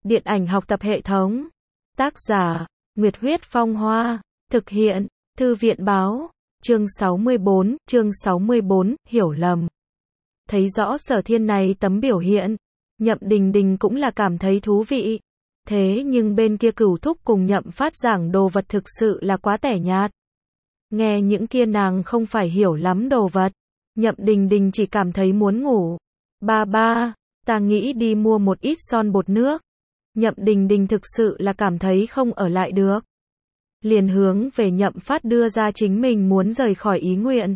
Điện ảnh học tập hệ thống. Tác giả, Nguyệt Huyết Phong Hoa. Thực hiện, Thư viện Báo. Chương 64, hiểu lầm. Thấy rõ Sở Thiên này tấm biểu hiện, Nhậm Đình Đình cũng là cảm thấy thú vị. Thế nhưng bên kia Cửu Thúc cùng Nhậm Phát giảng đồ vật thực sự là quá tẻ nhạt. Nghe những kia nàng không phải hiểu lắm đồ vật. Nhậm Đình Đình chỉ cảm thấy muốn ngủ. Ba, ta nghĩ đi mua một ít son bột nước. Nhậm Đình Đình thực sự là cảm thấy không ở lại được. Liền hướng về Nhậm Phát đưa ra chính mình muốn rời khỏi ý nguyện.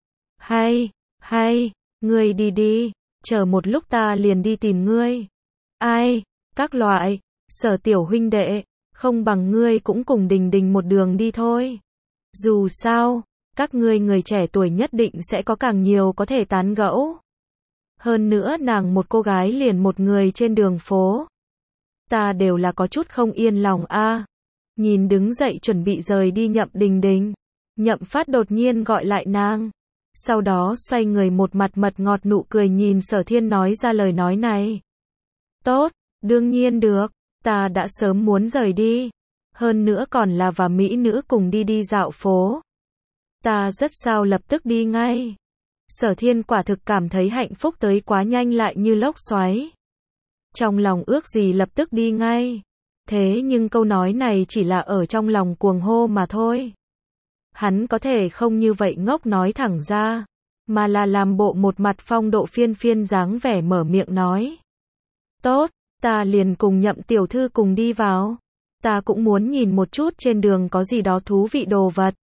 Hay, ngươi đi đi, chờ một lúc ta liền đi tìm ngươi. Ai, các loại, Sở tiểu huynh đệ, không bằng ngươi cũng cùng Đình Đình một đường đi thôi. Dù sao, các ngươi người trẻ tuổi nhất định sẽ có càng nhiều có thể tán gẫu. Hơn nữa nàng một cô gái liền một người trên đường phố. Ta đều là có chút không yên lòng a. Nhìn đứng dậy chuẩn bị rời đi Nhậm Đình Đình, Nhậm Phát đột nhiên gọi lại nàng. Sau đó xoay người một mặt mật ngọt nụ cười nhìn Sở Thiên nói ra lời nói này. Tốt, đương nhiên được, ta đã sớm muốn rời đi. Hơn nữa còn là và mỹ nữ cùng đi dạo phố. Ta rất sao lập tức đi ngay. Sở Thiên quả thực cảm thấy hạnh phúc tới quá nhanh lại như lốc xoáy. Trong lòng ước gì lập tức đi ngay. Thế nhưng câu nói này chỉ là ở trong lòng cuồng hô mà thôi. Hắn có thể không như vậy ngốc nói thẳng ra, mà là làm bộ một mặt phong độ phiên dáng vẻ mở miệng nói. Tốt, ta liền cùng Nhậm tiểu thư cùng đi vào. Ta cũng muốn nhìn một chút trên đường có gì đó thú vị đồ vật.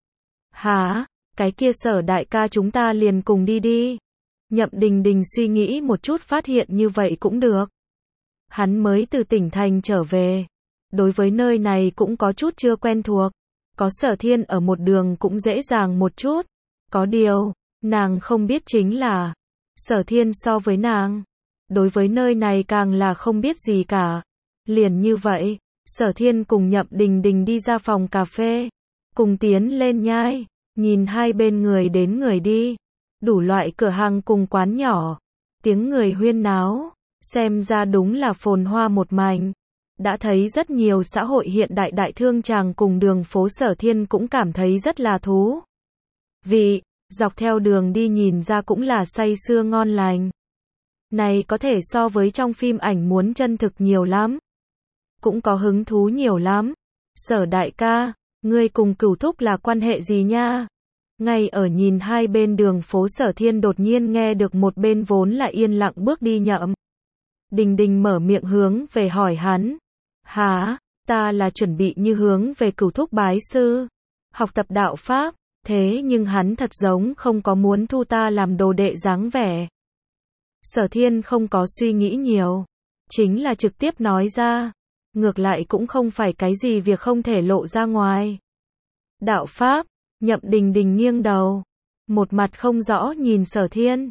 Hả, cái kia Sở đại ca chúng ta liền cùng đi. Nhậm Đình Đình suy nghĩ một chút phát hiện như vậy cũng được. Hắn mới từ tỉnh thành trở về. Đối với nơi này cũng có chút chưa quen thuộc. Có Sở Thiên ở một đường cũng dễ dàng một chút. Có điều, nàng không biết chính là, Sở Thiên so với nàng, đối với nơi này càng là không biết gì cả. Liền như vậy, Sở Thiên cùng Nhậm Đình Đình đi ra phòng cà phê. Cùng tiến lên nhai, nhìn hai bên người đến người đi. Đủ loại cửa hàng cùng quán nhỏ. Tiếng người huyên náo. Xem ra đúng là phồn hoa một mảnh. Đã thấy rất nhiều xã hội hiện đại đại thương tràng cùng đường phố. Sở Thiên cũng cảm thấy rất là thú vị. Dọc theo đường đi nhìn ra cũng là say sưa ngon lành. Này có thể so với trong phim ảnh muốn chân thực nhiều lắm. Cũng có hứng thú nhiều lắm. Sở đại ca, ngươi cùng Cửu Thúc là quan hệ gì nha? Ngay ở nhìn hai bên đường phố Sở Thiên đột nhiên nghe được một bên vốn là yên lặng bước đi Nhậm Đình Đình mở miệng hướng về hỏi hắn. Hả, ta là chuẩn bị như hướng về Cửu Thúc bái sư, học tập đạo Pháp, thế nhưng hắn thật giống không có muốn thu ta làm đồ đệ dáng vẻ. Sở Thiên không có suy nghĩ nhiều, chính là trực tiếp nói ra, ngược lại cũng không phải cái gì việc không thể lộ ra ngoài. Đạo Pháp, Nhậm Đình Đình nghiêng đầu, một mặt không rõ nhìn Sở Thiên.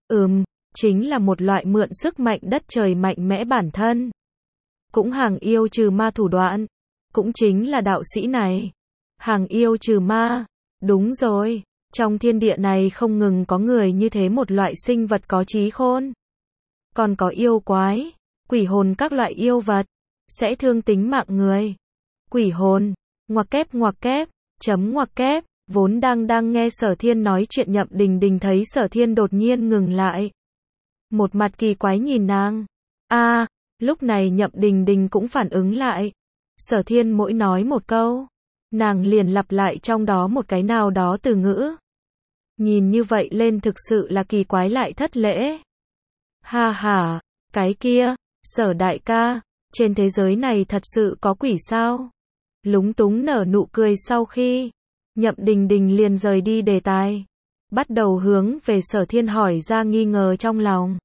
Chính là một loại mượn sức mạnh đất trời mạnh mẽ bản thân. Cũng hàng yêu trừ ma thủ đoạn. Cũng chính là đạo sĩ này. Hàng yêu trừ ma. Đúng rồi, trong thiên địa này không ngừng có người như thế một loại sinh vật có trí khôn. Còn có yêu quái, quỷ hồn các loại yêu vật, sẽ thương tính mạng người. Quỷ hồn, ngoặc kép, chấm ngoặc kép, vốn đang nghe Sở Thiên nói chuyện Nhậm Đình Đình thấy Sở Thiên đột nhiên ngừng lại. Một mặt kỳ quái nhìn nàng. Lúc này Nhậm Đình Đình cũng phản ứng lại. Sở Thiên mỗi nói một câu, nàng liền lặp lại trong đó một cái nào đó từ ngữ. Nhìn như vậy lên thực sự là kỳ quái lại thất lễ. Ha, cái kia, Sở đại ca, trên thế giới này thật sự có quỷ sao? Lúng túng nở nụ cười sau khi, Nhậm Đình Đình liền rời đi đề tài. Bắt đầu hướng về Sở Thiên hỏi ra nghi ngờ trong lòng.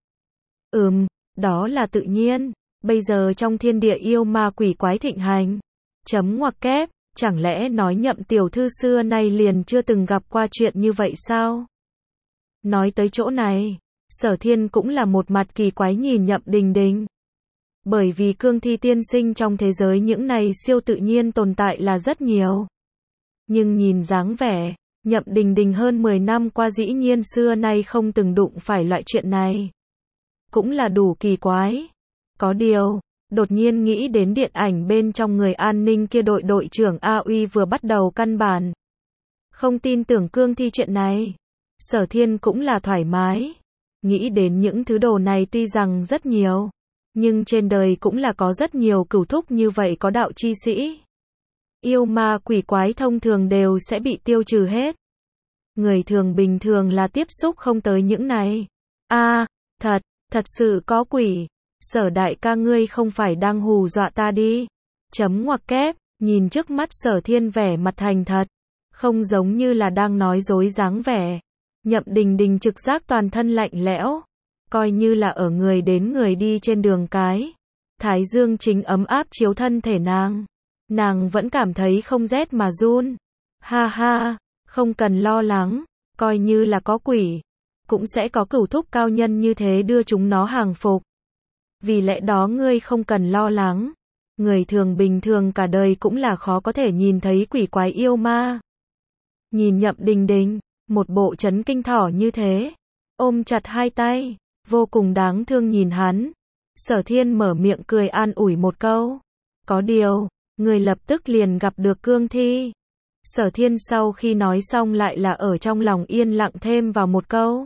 Đó là tự nhiên. Bây giờ trong thiên địa yêu ma quỷ quái thịnh hành. Chấm ngoặc kép, chẳng lẽ nói Nhậm tiểu thư xưa nay liền chưa từng gặp qua chuyện như vậy sao? Nói tới chỗ này, Sở Thiên cũng là một mặt kỳ quái nhìn Nhậm Đình Đình. Bởi vì cương thi tiên sinh trong thế giới những này siêu tự nhiên tồn tại là rất nhiều. Nhưng nhìn dáng vẻ, Nhậm Đình Đình hơn 10 năm qua dĩ nhiên xưa nay không từng đụng phải loại chuyện này. Cũng là đủ kỳ quái. Có điều, đột nhiên nghĩ đến điện ảnh bên trong người an ninh kia đội trưởng A Uy vừa bắt đầu căn bản không tin tưởng cương thi chuyện này. Sở Thiên cũng là thoải mái. Nghĩ đến những thứ đồ này tuy rằng rất nhiều, nhưng trên đời cũng là có rất nhiều cửu thúc như vậy có đạo chi sĩ. Yêu ma quỷ quái thông thường đều sẽ bị tiêu trừ hết. Người thường bình thường là tiếp xúc không tới những này. Thật sự có quỷ. Sở đại ca ngươi không phải đang hù dọa ta đi. Chấm ngoặc kép, nhìn trước mắt Sở Thiên vẻ mặt thành thật. Không giống như là đang nói dối dáng vẻ. Nhậm Đình Đình trực giác toàn thân lạnh lẽo. Coi như là ở người đến người đi trên đường cái. Thái dương chính ấm áp chiếu thân thể nàng. Nàng vẫn cảm thấy không rét mà run. Ha ha, không cần lo lắng. Coi như là có quỷ, cũng sẽ có cửu thúc cao nhân như thế đưa chúng nó hàng phục. Vì lẽ đó ngươi không cần lo lắng. Người thường bình thường cả đời cũng là khó có thể nhìn thấy quỷ quái yêu ma. Nhìn Nhậm Đình Đình, một bộ chấn kinh thỏ như thế, ôm chặt hai tay, vô cùng đáng thương nhìn hắn. Sở Thiên mở miệng cười an ủi một câu. Có điều, người lập tức liền gặp được cương thi. Sở Thiên sau khi nói xong lại là ở trong lòng yên lặng thêm vào một câu.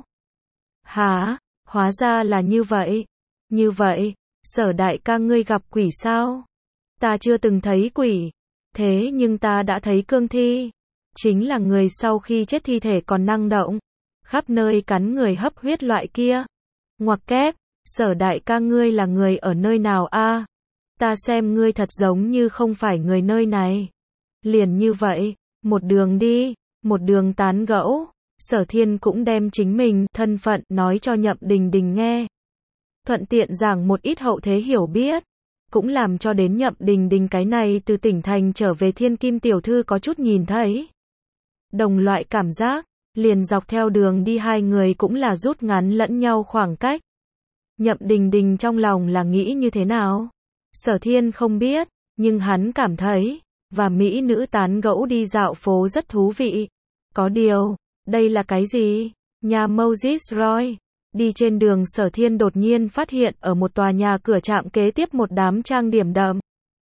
Hả, hóa ra là như vậy. Như vậy, Sở đại ca ngươi gặp quỷ sao? Ta chưa từng thấy quỷ. Thế nhưng ta đã thấy cương thi. Chính là người sau khi chết thi thể còn năng động. Khắp nơi cắn người hấp huyết loại kia. Ngoặc kép, Sở đại ca ngươi là người ở nơi nào a? Ta xem ngươi thật giống như không phải người nơi này. Liền như vậy, một đường đi, một đường tán gẫu. Sở Thiên cũng đem chính mình, thân phận, nói cho Nhậm Đình Đình nghe. Thuận tiện giảng một ít hậu thế hiểu biết. Cũng làm cho đến Nhậm Đình Đình cái này từ tỉnh thành trở về Thiên Kim tiểu thư có chút nhìn thấy đồng loại cảm giác. Liền dọc theo đường đi hai người cũng là rút ngắn lẫn nhau khoảng cách. Nhậm Đình Đình trong lòng là nghĩ như thế nào? Sở Thiên không biết, nhưng hắn cảm thấy, và mỹ nữ tán gẫu đi dạo phố rất thú vị. Có điều, đây là cái gì? Nhà Moses Roy. Đi trên đường Sở Thiên đột nhiên phát hiện ở một tòa nhà cửa trạm kế tiếp một đám trang điểm đậm.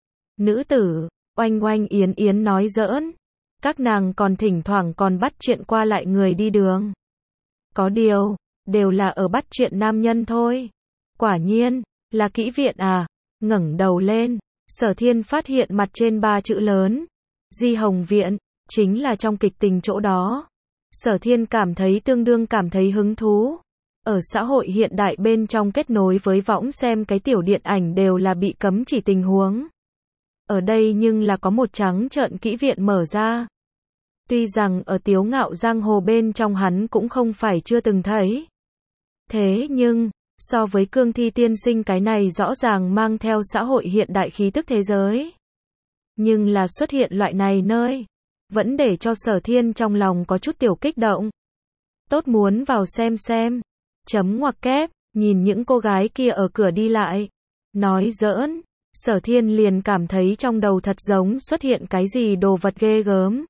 Nữ tử, oanh oanh yến yến nói giỡn. Các nàng còn thỉnh thoảng còn bắt chuyện qua lại người đi đường. Có điều, đều là ở bắt chuyện nam nhân thôi. Quả nhiên, là kỹ viện à? Ngẩng đầu lên, Sở Thiên phát hiện mặt trên 3 chữ lớn. Di Hồng Viện, chính là trong kịch tình chỗ đó. Sở Thiên cảm thấy tương đương cảm thấy hứng thú. Ở xã hội hiện đại bên trong kết nối với võng xem cái tiểu điện ảnh đều là bị cấm chỉ tình huống. Ở đây nhưng là có một trắng trợn kỹ viện mở ra. Tuy rằng ở Tiếu Ngạo Giang Hồ bên trong hắn cũng không phải chưa từng thấy. Thế nhưng, so với cương thi tiên sinh cái này rõ ràng mang theo xã hội hiện đại khí tức thế giới. Nhưng là xuất hiện loại này nơi, vẫn để cho Sở Thiên trong lòng có chút tiểu kích động. Tốt muốn vào xem. Chấm ngoặc kép, nhìn những cô gái kia ở cửa đi lại. Nói giỡn, Sở Thiên liền cảm thấy trong đầu thật giống xuất hiện cái gì đồ vật ghê gớm.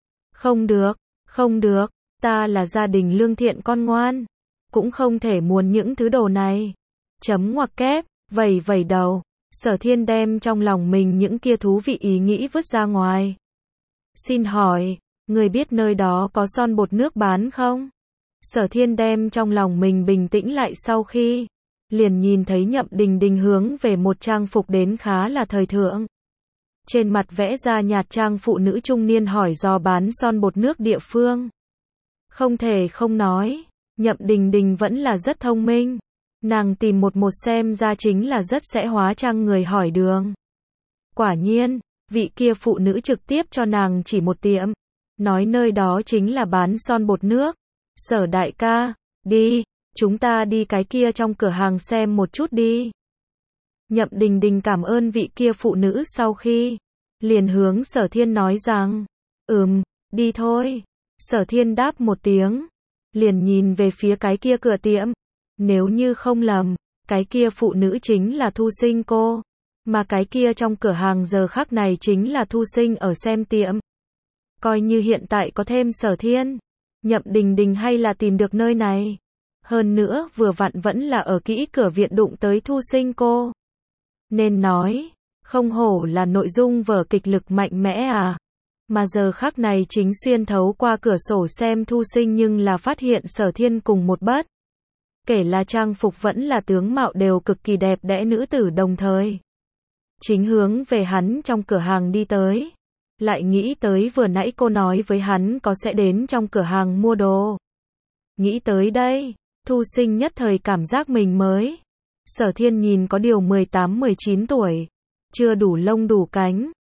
Không được, ta là gia đình lương thiện con ngoan. Cũng không thể muốn những thứ đồ này. Chấm ngoặc kép, vẩy đầu. Sở Thiên đem trong lòng mình những kia thú vị ý nghĩ vứt ra ngoài. Xin hỏi, người biết nơi đó có son bột nước bán không? Sở Thiên đem trong lòng mình bình tĩnh lại sau khi liền nhìn thấy Nhậm Đình Đình hướng về một trang phục đến khá là thời thượng. Trên mặt vẽ ra nhạt trang phụ nữ trung niên hỏi dò bán son bột nước địa phương. Không thể không nói, Nhậm Đình Đình vẫn là rất thông minh. Nàng tìm một xem ra chính là rất sẽ hóa trang người hỏi đường. Quả nhiên, vị kia phụ nữ trực tiếp cho nàng chỉ một tiệm. Nói nơi đó chính là bán son bột nước. Sở đại ca, đi, chúng ta đi cái kia trong cửa hàng xem một chút đi. Nhậm Đình Đình cảm ơn vị kia phụ nữ sau khi liền hướng Sở Thiên nói rằng, đi thôi. Sở Thiên đáp một tiếng, liền nhìn về phía cái kia cửa tiệm. Nếu như không lầm, cái kia phụ nữ chính là Thu Sinh cô, mà cái kia trong cửa hàng giờ khắc này chính là Thu Sinh ở xem tiệm. Coi như hiện tại có thêm Sở Thiên, Nhậm Đình Đình hay là tìm được nơi này. Hơn nữa vừa vặn vẫn là ở kỹ cửa viện đụng tới Thu Sinh cô. Nên nói, không hổ là nội dung vở kịch lực mạnh mẽ à. Mà giờ khắc này chính xuyên thấu qua cửa sổ xem Thu Sinh nhưng là phát hiện Sở Thiên cùng một bất. Kể là trang phục vẫn là tướng mạo đều cực kỳ đẹp đẽ nữ tử đồng thời. Chính hướng về hắn trong cửa hàng đi tới. Lại nghĩ tới vừa nãy cô nói với hắn có sẽ đến trong cửa hàng mua đồ. Nghĩ tới đây, Thu Sinh nhất thời cảm giác mình mới. Sở Thiên nhìn có điều 18-19 tuổi. Chưa đủ lông đủ cánh.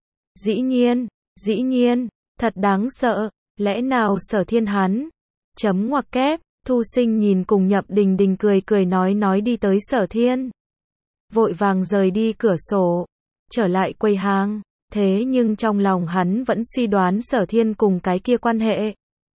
Dĩ nhiên, thật đáng sợ. Lẽ nào Sở Thiên hắn? Chấm ngoặc kép, Thu Sinh nhìn cùng Nhậm Đình Đình cười nói đi tới Sở Thiên. Vội vàng rời đi cửa sổ. Trở lại quầy hàng. Thế nhưng trong lòng hắn vẫn suy đoán Sở Thiên cùng cái kia quan hệ.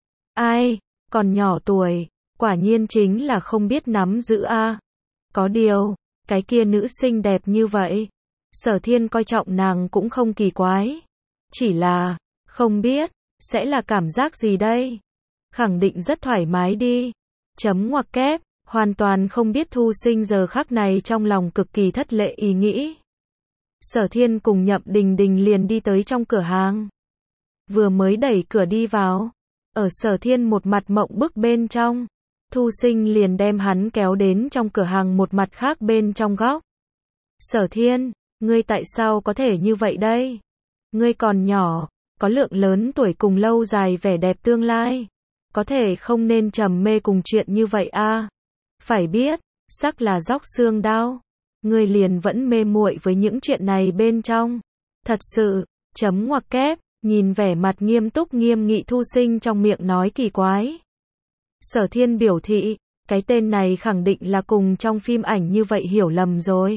Ai, còn nhỏ tuổi, quả nhiên chính là không biết nắm giữ a. Có điều, cái kia nữ xinh đẹp như vậy, Sở Thiên coi trọng nàng cũng không kỳ quái. Chỉ là, không biết, sẽ là cảm giác gì đây? Khẳng định rất thoải mái đi. Chấm ngoặc kép, hoàn toàn không biết Thu Sinh giờ khắc này trong lòng cực kỳ thất lệ ý nghĩ. Sở Thiên cùng Nhậm Đình Đình liền đi tới trong cửa hàng. Vừa mới đẩy cửa đi vào, ở Sở Thiên một mặt mộng bức bên trong, Thu Sinh liền đem hắn kéo đến trong cửa hàng một mặt khác bên trong góc. Sở Thiên, ngươi tại sao có thể như vậy đây? Ngươi còn nhỏ, có lượng lớn tuổi cùng lâu dài vẻ đẹp tương lai. Có thể không nên trầm mê cùng chuyện như vậy a. Phải biết, sắc là róc xương đau. Ngươi liền vẫn mê muội với những chuyện này bên trong. Thật sự, chấm ngoặc kép, nhìn vẻ mặt nghiêm túc nghiêm nghị Thu Sinh trong miệng nói kỳ quái. Sở Thiên biểu thị, cái tên này khẳng định là cùng trong phim ảnh như vậy hiểu lầm rồi.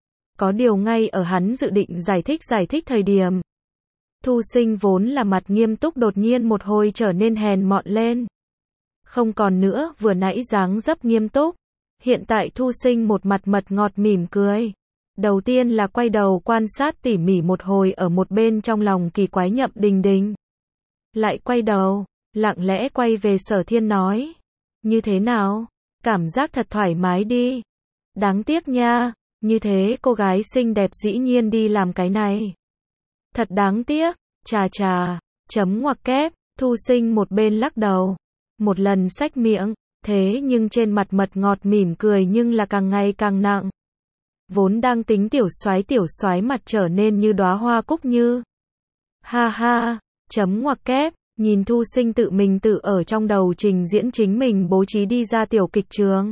Có điều ngay ở hắn dự định giải thích thời điểm. Thu Sinh vốn là mặt nghiêm túc đột nhiên một hồi trở nên hèn mọn lên. Không còn nữa vừa nãy dáng dấp nghiêm túc. Hiện tại Thu Sinh một mặt mật ngọt mỉm cười. Đầu tiên là quay đầu quan sát tỉ mỉ một hồi ở một bên trong lòng kỳ quái Nhậm Đình Đình. Lại quay đầu, lặng lẽ quay về Sở Thiên nói. Như thế nào? Cảm giác thật thoải mái đi. Đáng tiếc nha, như thế cô gái xinh đẹp dĩ nhiên đi làm cái này. Thật đáng tiếc, chà, chấm ngoặc kép, Thu Sinh một bên lắc đầu. Một lần xách miệng, thế nhưng trên mặt mật ngọt mỉm cười nhưng là càng ngày càng nặng. Vốn đang tính tiểu soái mặt trở nên như đóa hoa cúc như. Ha ha, chấm ngoặc kép, nhìn Thu Sinh tự mình tự ở trong đầu trình diễn chính mình bố trí đi ra tiểu kịch trường.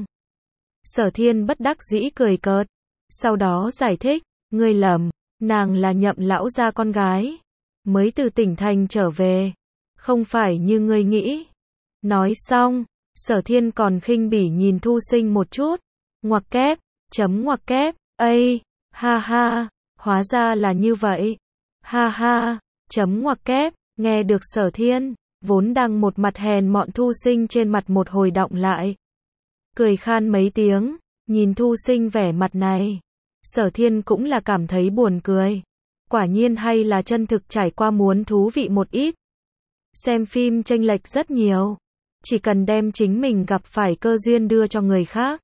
Sở Thiên bất đắc dĩ cười cợt. Sau đó giải thích, ngươi lầm, nàng là Nhậm lão gia con gái. Mới từ tỉnh thành trở về. Không phải như ngươi nghĩ. Nói xong, Sở Thiên còn khinh bỉ nhìn Thu Sinh một chút. Ngoặc kép, chấm ngoặc kép, ây, ha ha, hóa ra là như vậy. Ha ha, chấm ngoặc kép, nghe được Sở Thiên, vốn đang một mặt hèn mọn Thu Sinh trên mặt một hồi động lại. Cười khan mấy tiếng, nhìn Thu Sinh vẻ mặt này. Sở Thiên cũng là cảm thấy buồn cười. Quả nhiên hay là chân thực trải qua muốn thú vị một ít. Xem phim chênh lệch rất nhiều. Chỉ cần đem chính mình gặp phải cơ duyên đưa cho người khác,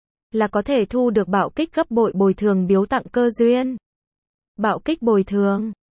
là có thể thu được bạo kích gấp bội bồi thường biếu tặng cơ duyên. Bạo kích bồi thường,